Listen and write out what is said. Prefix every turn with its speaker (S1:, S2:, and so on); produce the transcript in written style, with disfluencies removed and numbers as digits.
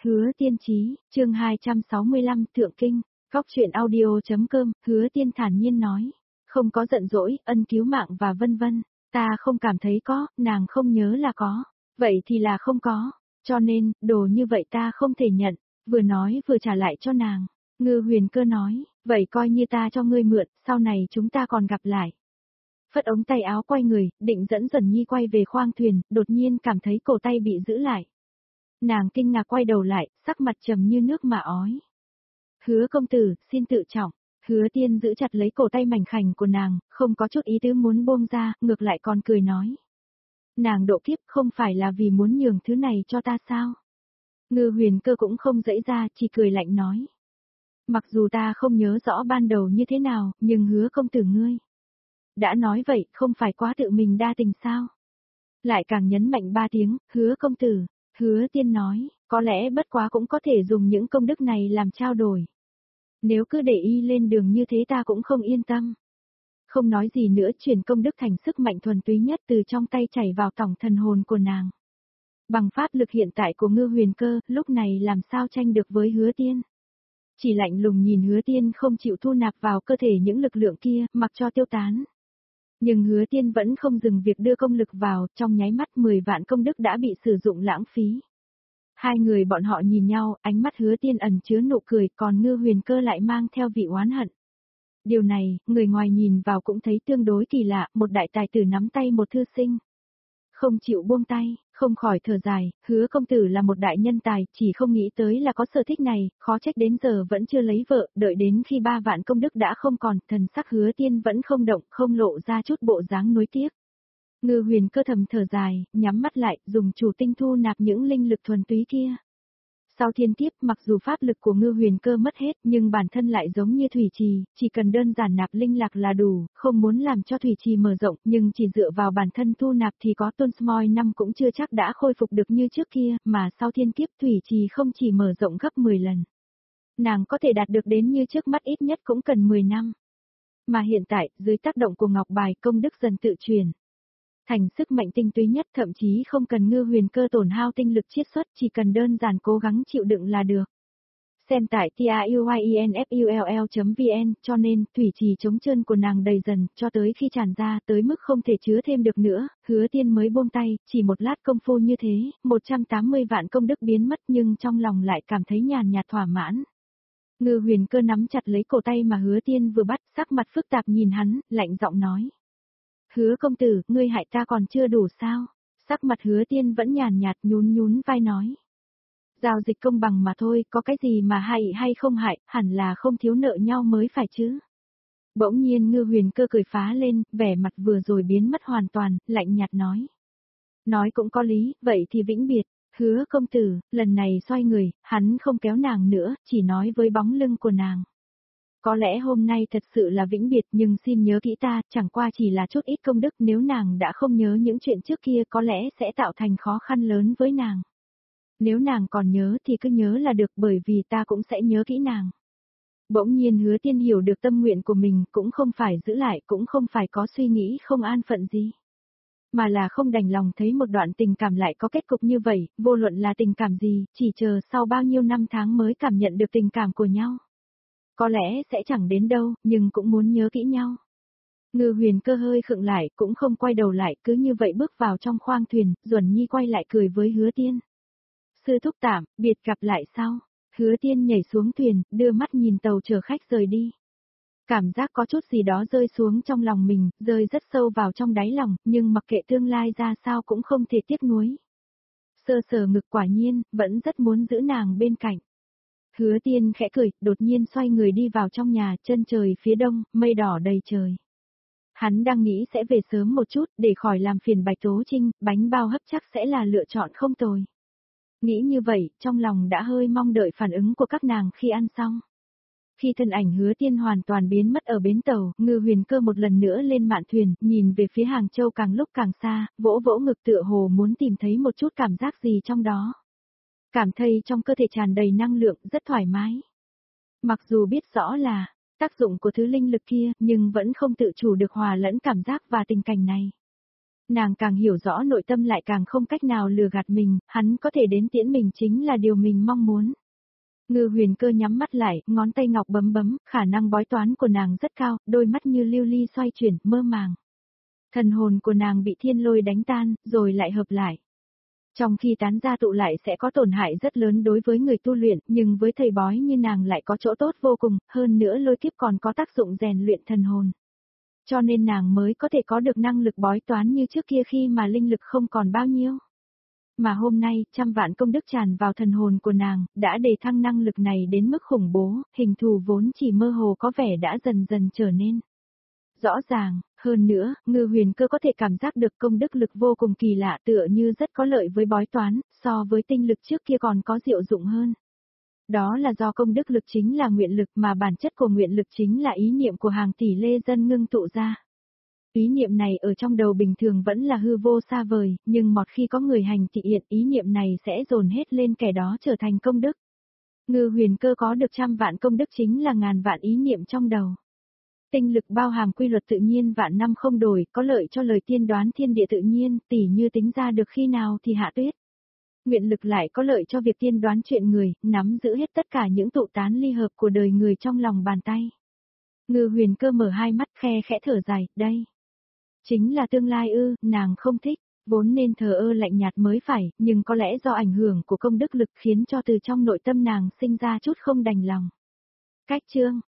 S1: Hứa Tiên Chí, chương 265 Thượng Kinh, Góc truyện audio.com, Hứa Tiên thản nhiên nói. Không có giận dỗi, ân cứu mạng và vân vân. Ta không cảm thấy có, nàng không nhớ là có. Vậy thì là không có. Cho nên, đồ như vậy ta không thể nhận. Vừa nói vừa trả lại cho nàng. Ngư Huyền Cơ nói, vậy coi như ta cho ngươi mượn, sau này chúng ta còn gặp lại. Phất ống tay áo quay người, định dẫn Duẩn Nhi quay về khoang thuyền, đột nhiên cảm thấy cổ tay bị giữ lại. Nàng kinh ngạc quay đầu lại, sắc mặt trầm như nước mà ói. Hứa công tử, xin tự trọng. Hứa Tiên giữ chặt lấy cổ tay mảnh khảnh của nàng, không có chút ý tứ muốn buông ra, ngược lại còn cười nói. Nàng độ kiếp không phải là vì muốn nhường thứ này cho ta sao? Ngư Huyền Cơ cũng không dãy ra, chỉ cười lạnh nói. Mặc dù ta không nhớ rõ ban đầu như thế nào, nhưng hứa công tử ngươi. Đã nói vậy, không phải quá tự mình đa tình sao? Lại càng nhấn mạnh 3 tiếng, hứa công tử. Hứa Tiên nói, có lẽ bất quá cũng có thể dùng những công đức này làm trao đổi. Nếu cứ để y lên đường như thế ta cũng không yên tâm. Không nói gì nữa, chuyển công đức thành sức mạnh thuần túy nhất từ trong tay chảy vào tổng thần hồn của nàng. Bằng pháp lực hiện tại của Ngư Huyền Cơ, lúc này làm sao tranh được với Hứa Tiên. Chỉ lạnh lùng nhìn Hứa Tiên không chịu thu nạp vào cơ thể những lực lượng kia, mặc cho tiêu tán. Nhưng Hứa Tiên vẫn không dừng việc đưa công lực vào, trong nháy mắt 10 vạn công đức đã bị sử dụng lãng phí. Hai người bọn họ nhìn nhau, ánh mắt Hứa Tiên ẩn chứa nụ cười, còn Ngư Huyền Cơ lại mang theo vị oán hận. Điều này, người ngoài nhìn vào cũng thấy tương đối kỳ lạ, một đại tài tử nắm tay một thư sinh. Không chịu buông tay, không khỏi thở dài, Hứa công tử là một đại nhân tài, chỉ không nghĩ tới là có sở thích này, khó trách đến giờ vẫn chưa lấy vợ, đợi đến khi 3 vạn công đức đã không còn, thần sắc Hứa Tiên vẫn không động, không lộ ra chút bộ dáng nuối tiếc. Ngư Huyền Cơ thầm thở dài, nhắm mắt lại, dùng chủ tinh thu nạp những linh lực thuần túy kia. Sau thiên kiếp, mặc dù pháp lực của Ngư Huyền Cơ mất hết, nhưng bản thân lại giống như thủy trì, chỉ cần đơn giản nạp linh lạc là đủ, không muốn làm cho thủy trì mở rộng, nhưng chỉ dựa vào bản thân thu nạp thì có Tôn Smoy năm cũng chưa chắc đã khôi phục được như trước kia, mà sau thiên kiếp thủy trì không chỉ mở rộng gấp 10 lần. Nàng có thể đạt được đến như trước mắt ít nhất cũng cần 10 năm. Mà hiện tại, dưới tác động của ngọc bài công đức dần tự truyền. Thành sức mạnh tinh túy nhất, thậm chí không cần Ngư Huyền Cơ tổn hao tinh lực chiết xuất, chỉ cần đơn giản cố gắng chịu đựng là được. Xem tại tiuyinfull.vn, cho nên, thủy trì trống trơn của nàng đầy dần, cho tới khi tràn ra, tới mức không thể chứa thêm được nữa, Hứa Tiên mới buông tay, chỉ một lát công phu như thế, 180 vạn công đức biến mất nhưng trong lòng lại cảm thấy nhàn nhạt thỏa mãn. Ngư Huyền Cơ nắm chặt lấy cổ tay mà Hứa Tiên vừa bắt, sắc mặt phức tạp nhìn hắn, lạnh giọng nói. Hứa công tử, ngươi hại ta còn chưa đủ sao? Sắc mặt Hứa Tiên vẫn nhàn nhạt nhún vai nói. Giao dịch công bằng mà thôi, có cái gì mà hại hay không hại, hẳn là không thiếu nợ nhau mới phải chứ. Bỗng nhiên Ngư Huyền Cơ cười phá lên, vẻ mặt vừa rồi biến mất hoàn toàn, lạnh nhạt nói. Nói cũng có lý, vậy thì vĩnh biệt. Hứa công tử, lần này xoay người, hắn không kéo nàng nữa, chỉ nói với bóng lưng của nàng. Có lẽ hôm nay thật sự là vĩnh biệt nhưng xin nhớ kỹ ta, chẳng qua chỉ là chút ít công đức, nếu nàng đã không nhớ những chuyện trước kia có lẽ sẽ tạo thành khó khăn lớn với nàng. Nếu nàng còn nhớ thì cứ nhớ là được, bởi vì ta cũng sẽ nhớ kỹ nàng. Bỗng nhiên Hứa Tiên hiểu được tâm nguyện của mình, cũng không phải giữ lại, cũng không phải có suy nghĩ không an phận gì. Mà là không đành lòng thấy một đoạn tình cảm lại có kết cục như vậy, vô luận là tình cảm gì, chỉ chờ sau bao nhiêu năm tháng mới cảm nhận được tình cảm của nhau. Có lẽ sẽ chẳng đến đâu, nhưng cũng muốn nhớ kỹ nhau. Ngư Huyền Cơ hơi khựng lại, cũng không quay đầu lại, cứ như vậy bước vào trong khoang thuyền, Duẩn Nhi quay lại cười với Hứa Tiên. Sư thúc tạm, biệt gặp lại sau. Hứa Tiên nhảy xuống thuyền, đưa mắt nhìn tàu chở khách rời đi. Cảm giác có chút gì đó rơi xuống trong lòng mình, rơi rất sâu vào trong đáy lòng, nhưng mặc kệ tương lai ra sao cũng không thể tiếc nuối. Sơ sờ ngực quả nhiên, vẫn rất muốn giữ nàng bên cạnh. Hứa Tiên khẽ cười, đột nhiên xoay người đi vào trong nhà, chân trời phía đông, mây đỏ đầy trời. Hắn đang nghĩ sẽ về sớm một chút, để khỏi làm phiền Bạch Tố Trinh, bánh bao hấp chắc sẽ là lựa chọn không tồi. Nghĩ như vậy, trong lòng đã hơi mong đợi phản ứng của các nàng khi ăn xong. Khi thân ảnh Hứa Tiên hoàn toàn biến mất ở bến tàu, Ngư Huyền Cơ một lần nữa lên mạn thuyền, nhìn về phía Hàng Châu càng lúc càng xa, vỗ vỗ ngực tựa hồ muốn tìm thấy một chút cảm giác gì trong đó. Cảm thấy trong cơ thể tràn đầy năng lượng, rất thoải mái. Mặc dù biết rõ là tác dụng của thứ linh lực kia, nhưng vẫn không tự chủ được hòa lẫn cảm giác và tình cảnh này. Nàng càng hiểu rõ nội tâm lại càng không cách nào lừa gạt mình, hắn có thể đến tiễn mình chính là điều mình mong muốn. Ngư Huyền Cơ nhắm mắt lại, ngón tay ngọc bấm bấm, khả năng bói toán của nàng rất cao, đôi mắt như lưu ly xoay chuyển, mơ màng. Thần hồn của nàng bị thiên lôi đánh tan, rồi lại hợp lại. Trong khi tán ra tụ lại sẽ có tổn hại rất lớn đối với người tu luyện, nhưng với thầy bói như nàng lại có chỗ tốt vô cùng, hơn nữa lôi kiếp còn có tác dụng rèn luyện thần hồn. Cho nên nàng mới có thể có được năng lực bói toán như trước kia khi mà linh lực không còn bao nhiêu. Mà hôm nay, trăm vạn công đức tràn vào thần hồn của nàng, đã đề thăng năng lực này đến mức khủng bố, hình thù vốn chỉ mơ hồ có vẻ đã dần dần trở nên rõ ràng. Hơn nữa, Ngư Huyền Cơ có thể cảm giác được công đức lực vô cùng kỳ lạ, tựa như rất có lợi với bói toán, so với tinh lực trước kia còn có diệu dụng hơn. Đó là do công đức lực chính là nguyện lực, mà bản chất của nguyện lực chính là ý niệm của hàng tỷ lê dân ngưng tụ ra. Ý niệm này ở trong đầu bình thường vẫn là hư vô xa vời, nhưng một khi có người hành thị hiện, ý niệm này sẽ dồn hết lên kẻ đó trở thành công đức. Ngư Huyền Cơ có được trăm vạn công đức chính là ngàn vạn ý niệm trong đầu. Tinh lực bao hàm quy luật tự nhiên vạn năm không đổi, có lợi cho lời tiên đoán thiên địa tự nhiên, tỉ như tính ra được khi nào thì hạ tuyết. Nguyện lực lại có lợi cho việc tiên đoán chuyện người, nắm giữ hết tất cả những tụ tán ly hợp của đời người trong lòng bàn tay. Ngư Huyền Cơ mở hai mắt khe khẽ thở dài, đây chính là tương lai ư, nàng không thích, vốn nên thờ ơ lạnh nhạt mới phải, nhưng có lẽ do ảnh hưởng của công đức lực khiến cho từ trong nội tâm nàng sinh ra chút không đành lòng. Cách chương